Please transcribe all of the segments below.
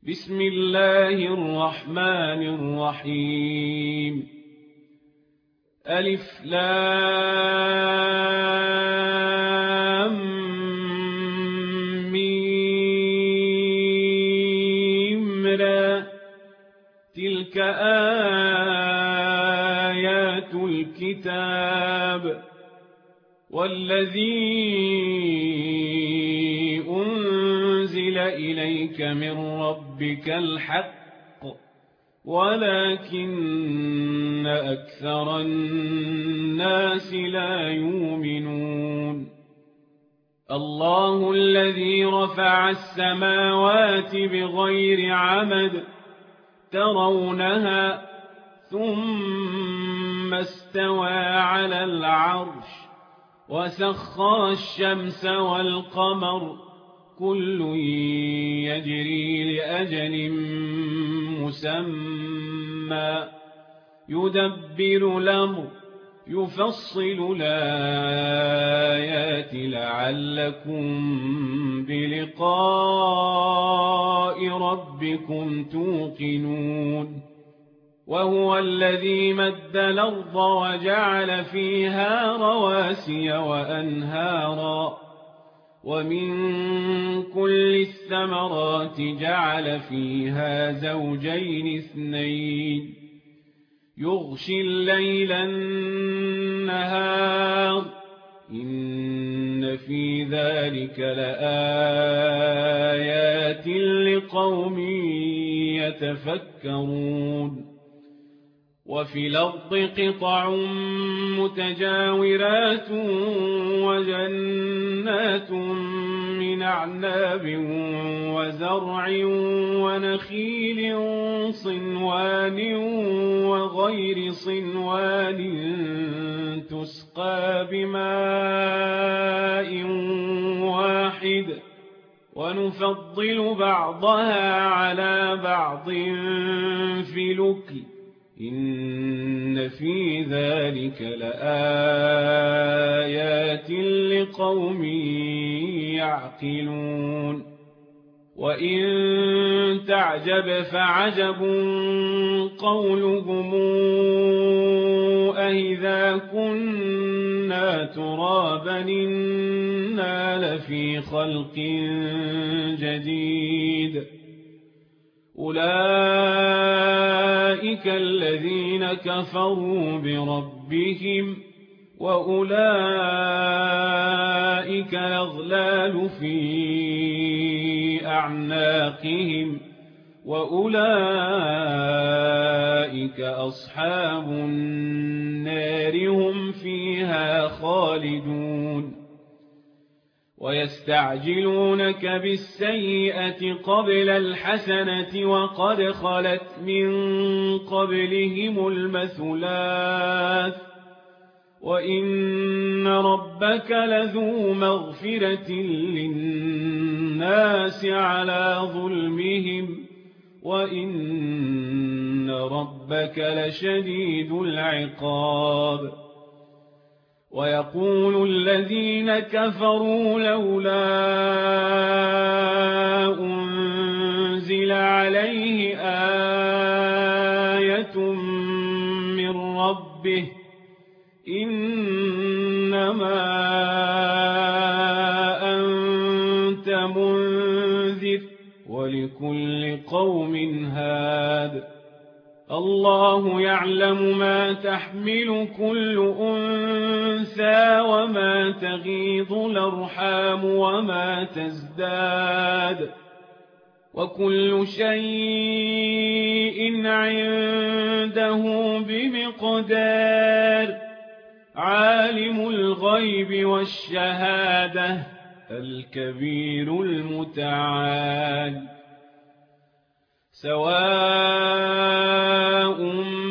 بسم الله الرحمن الرحيم ألف لام ميم را تلك آيات الكتاب والذي أنزل إليك من ربك الحق ولكن أكثر الناس لا يؤمنون الله الذي رفع السماوات بغير عمد ترونها ثم استوى على العرش وسخر الشمس والقمر كل يجري لأجل مسمى يدبر الأمر يفصل الآيات لعلكم بلقاء ربكم توقنون وهو الذي مد الأرض وجعل فيها رواسي وأنهارا ومن كل الثمرات جعل فيها زوجين اثنين يغشي الليل النهار إن في ذلك لآيات لقوم يتفكرون وفي الأرض قطع متجاورات وجنات من أعناب وزرع ونخيل صنوان وغير صنوان تسقى بماء واحد ونفضل بعضها على بعض في الأكل إن في ذلك لآيات لقوم يعقلون وإن تعجب فعجب قولهم أإذا كنا ترابا إنا لفي خلق جديد أولئك الذين كفروا بربهم وأولئك الأغلال في أعناقهم وأولئك أصحاب النار هم فيها خالدون ويستعجلونك بالسيئة قبل الحسنة وقد خلت من قبلهم المثلات وإن ربك لذو مغفرة للناس على ظلمهم وإن ربك لشديد العقاب ويقول الذين كفروا لولا أنزل عليه آية من ربه إنما أنت منذر ولكل قوم هاد الله يعلم ما تحمل كل أنثى وما تغيض الأرحام وما تزداد وكل شيء عنده بمقدار عالم الغيب والشهادة الكبير المتعال سواء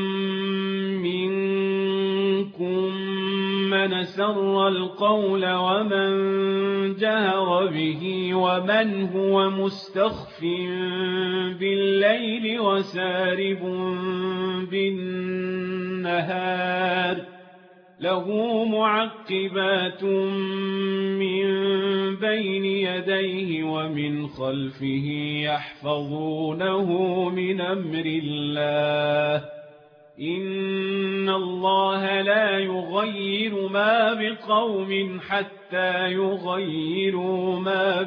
منكم من سر القول ومن جهر به ومن هو مستخف بالليل وسارب بالنهار له معقبات من بين يديه ومن خلفه يحفظونه من أمر الله إن الله لا يغير ما بقوم حتى يغيروا ما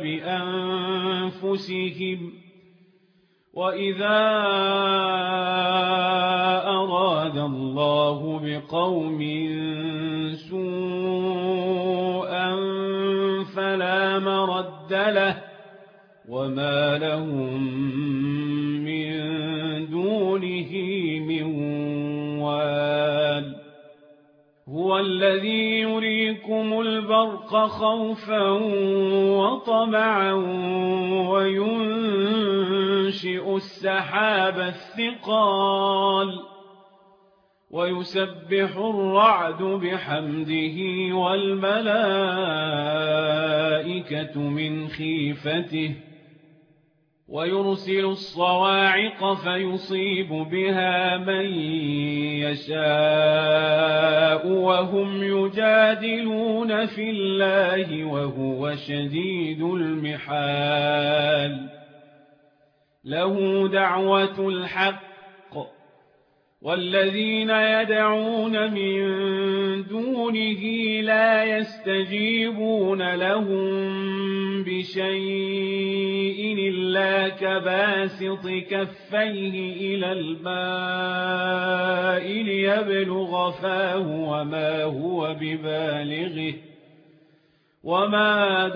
بأنفسهم وإذا أراد الله بقوم سوءا فلا مرد له وما لهم من دونه من وال هو الذي يريكم البرق خوفا وطمعا وينشئ السحاب الثقال ويسبح الرعد بحمده والملائكة من خيفته ويرسل الصواعق فيصيب بها من يشاء وهم يجادلون في الله وهو شديد المحال له دعوة الحق والذين يدعون من دونه لا يستجيبون لهم بشيء إلا كباسط كفيه إلى الماء ليبلغ فاه وما هو ببالغه وما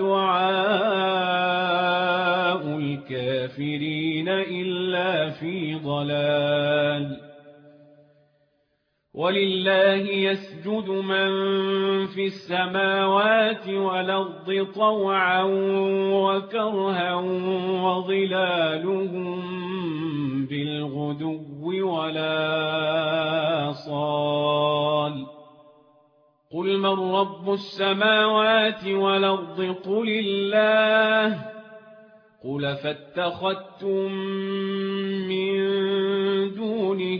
دعاء الكافرين إلا في ضلال ولله يسجد من في السماوات والأرض طوعا وكرها وظلالهم بالغدو ولا صال قل من رب السماوات والأرض قل الله قل فاتخذتم من دونه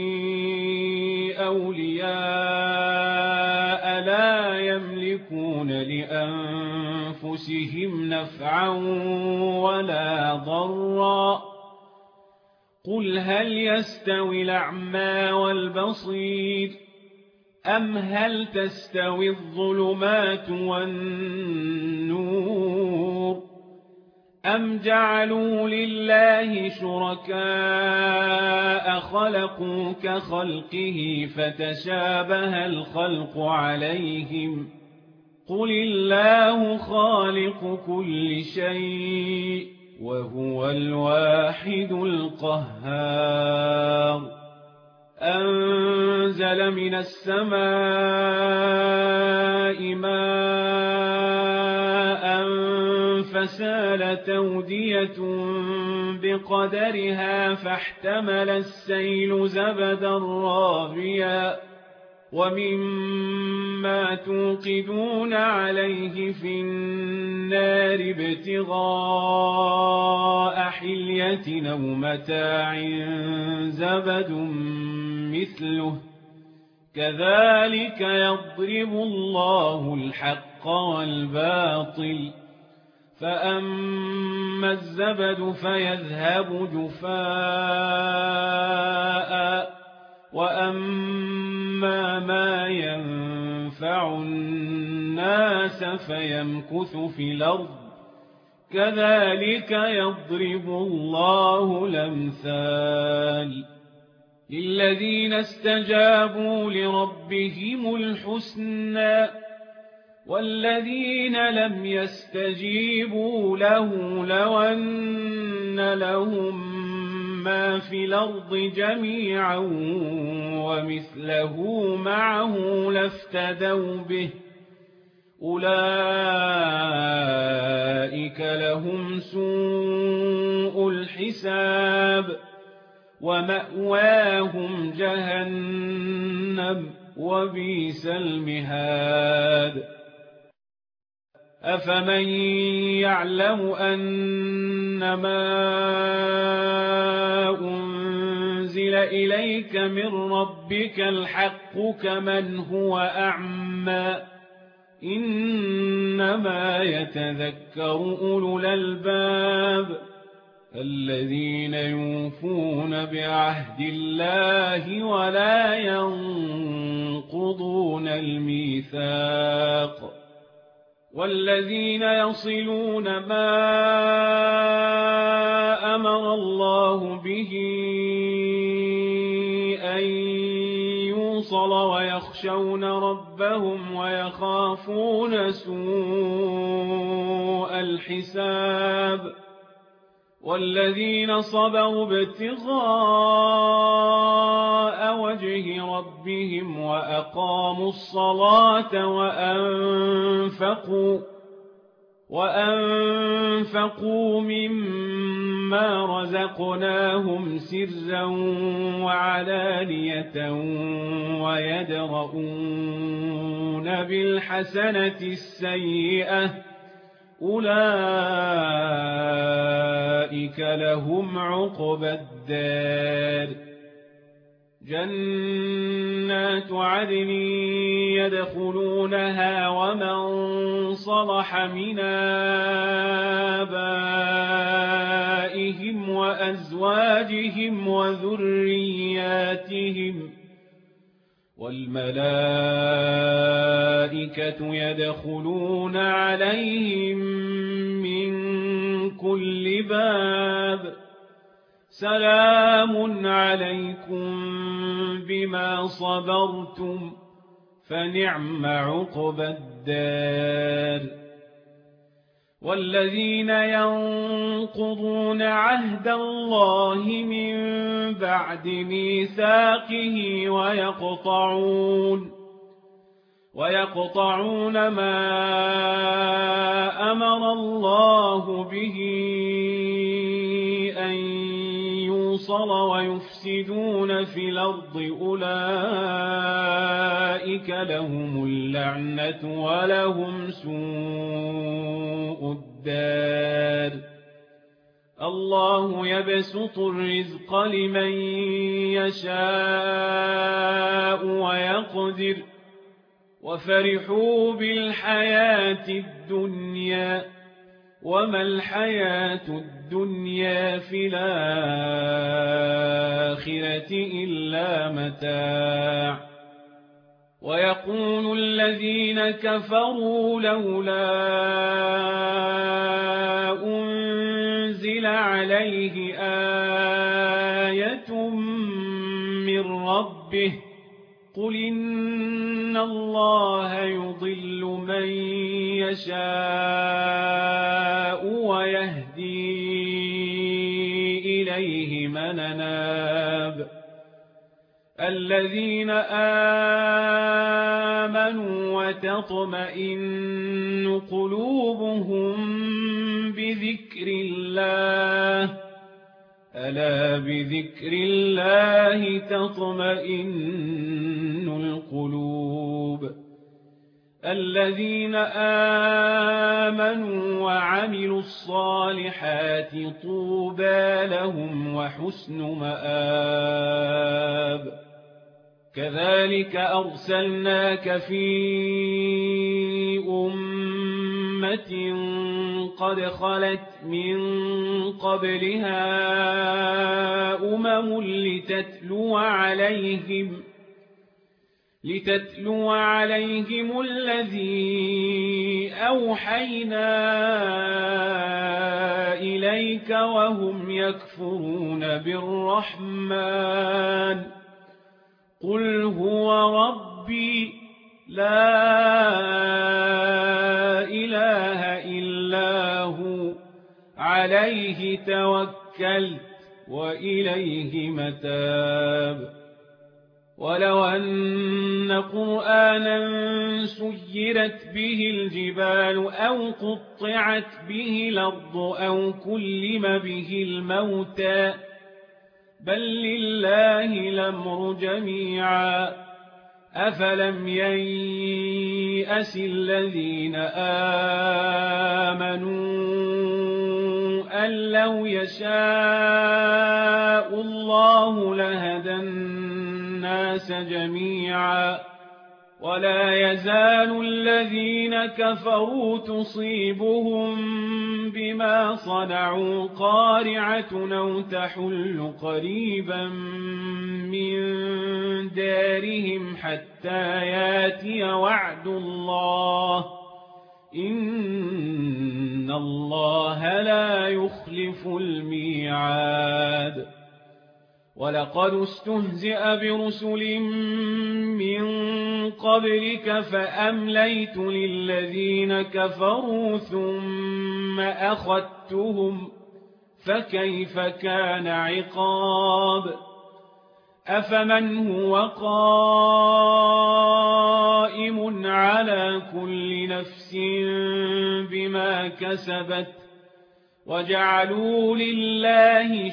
أولياء لا يملكون لأنفسهم نفعا ولا ضرا قل هل يستوي الأعمى والبصير أم هل تستوي الظلمات والنور أم جعلوا لله شركاء خلقوا كخلقه فتشابه الخلق عليهم قل الله خالق كل شيء وهو الواحد القهار أنزل من السماء ماء فسالت أودية بقدرها فاحتمل السيل زبدا رابيا ومما توقدون عليه في النار ابتغاء حلية أو متاع زبد مثله كذلك يضرب الله الحق والباطل فأما الزبد فيذهب جفاء وأما ما ينفع الناس فيمكث في الأرض كذلك يضرب الله الأمثال للذين استجابوا لربهم الحسنى والذين لم يستجيبوا له لو أن لهم ما في الأرض جميعا ومثله معه لافتدوا به أولئك لهم سوء الحساب ومأواهم جهنم وبئس المهاد أفمن يعلم أنما أنزل إليك من ربك الحق كمن هو أعمى إنما يتذكر أولو الألباب الذين يوفون بعهد الله ولا ينقضون الميثاق والذين يصلون ما أمر الله به أن يوصل ويخشون ربهم ويخافون سوء الحساب والذين صبروا ابتغاء وجه ربهم وأقاموا الصلاة وأنفقوا مما رزقناهم سرا وعلانية ويدرؤون بالحسنة السيئة أولئك لهم عقبى الدار جنات عدن يدخلونها ومن صلح من آبائهم وأزواجهم وذرياتهم والملائكة يدخلون عليهم من كل باب سلام عليكم بما صبرتم فنعم عقبى الدار والذين ينقضون عهد الله من بعد ميثاقه ويقطعون ما أمر الله به أن يوصل ويفسدون في الأرض أولئك لهم اللعنة ولهم سوء الدار الله يبسط الرزق لمن يشاء ويقدر وفرحوا بالحياة الدنيا وما الحياة الدنيا في الآخرة إلا متاع ويقول الذين كفروا لولا أنزل عليه آية من ربه قل إن الله يضل من يشاء ويهدي إليه من أناب الذين آمنوا وتطمئن قلوبهم بذكر الله ألا بذكر الله تطمئن القلوب الذين آمنوا وعملوا الصالحات طوبى لهم وحسن مآب كذلك أرسلناك في أمة قد خلت من قبلها لتتلو عليهم الذي أوحينا إليك وهم يكفرون بالرحمن قل هو ربي لا إله إلا هو عليه توكلت وإليه متاب ولو أن قرآنا سيرت به الجبال أو قطعت به الأرض أو كلم به الموتى بل لله الأمر جميعا أفلم ييأس الذين آمنوا أن لو يشاء الله لهدى الناس جميعا ولا يزال الذين كفروا تصيبهم بما صنعوا قارعة أو تحل قريبا من دارهم حتى ياتي وعد الله إن الله لا يخلف الميعاد ولقد استهزئ برسل من قبلك فأمليت للذين كفروا ثم أخذتهم فكيف كان عقاب أفمن هو قائم على كل نفس بما كسبت وجعلوا لله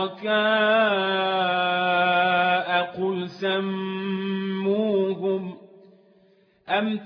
شركاء قل سموهم أم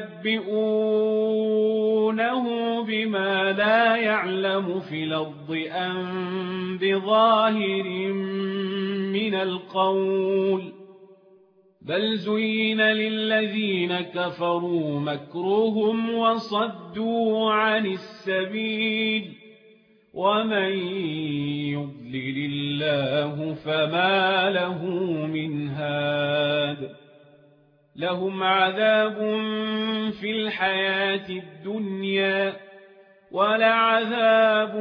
تنبئونه بما لا يعلم في الأرض أم بظاهر من القول بل زين للذين كفروا مكرهم وصدوا عن السبيل ومن يضلل الله فما له من هاد لهم عذاب في الحياة الدنيا ولعذاب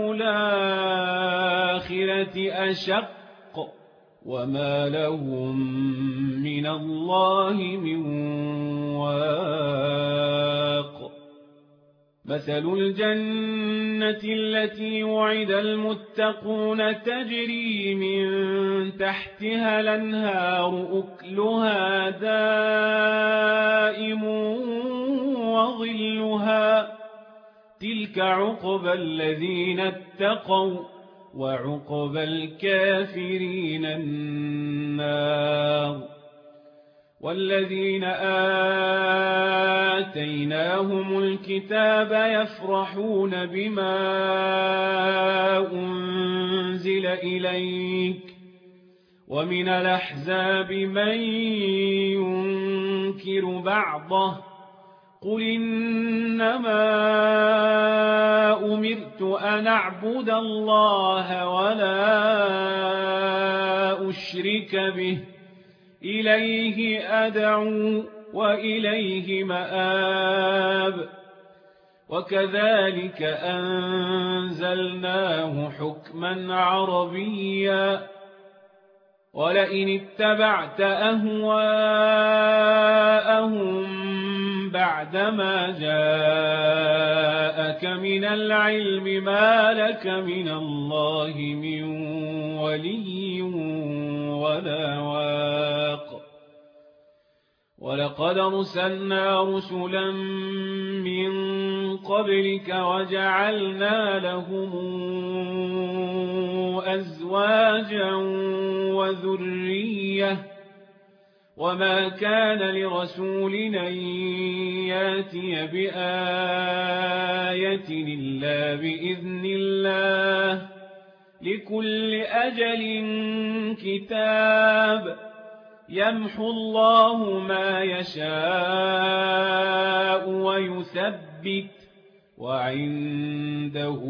الآخرة أشق وما لهم من الله من واق مثل الجنة التي وعد المتقون تجري من تحتها الأنهار أكلها دائم وظلها تلك عقبى الذين اتقوا وعقبى الكافرين النار والذين آتيناهم الكتاب يفرحون بما أنزل إليك ومن الأحزاب من ينكر بعضه قل إنما أمرت أن أعبد الله ولا أشرك به إليه أدعو وإليه مآب وكذلك أنزلناه حكما عربيا ولئن اتبعت أهواءهم بعدما جاءك من العلم ما لك من الله من ولي ولا واق ولقد أرسلنا رسلا من قبلك وجعلنا لهم أزواجا وذرية وما كان لرسول أن ياتي بآية إلا بإذن الله لكل أجل كتاب يمحو الله ما يشاء ويثبت وعنده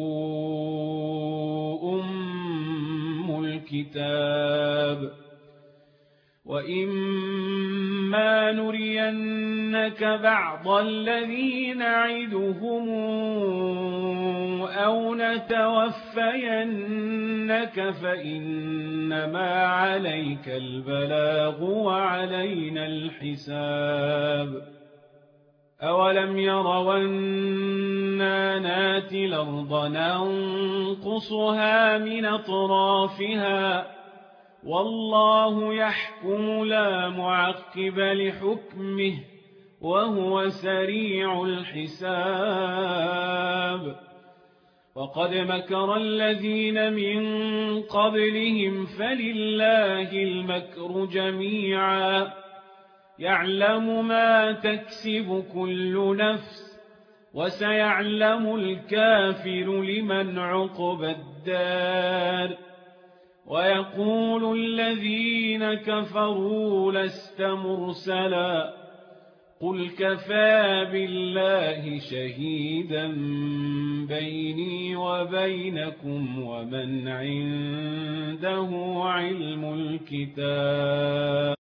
أم الكتاب وإما نرينك بعض الذي نعدهم أو نتوفينك فإنما عليك البلاغ وعلينا الحساب أولم يروا أنا ناتي الأرض ننقصها من أطرافها والله يحكم لا معقب لحكمه وهو سريع الحساب وقد مكر الذين من قبلهم فلله المكر جميعا يعلم ما تكسب كل نفس وسيعلم الكافر لمن عقبى الدار ويقول الذين كفروا لست مرسلا قل كفى بالله شهيدا بيني وبينكم ومن عنده علم الكتاب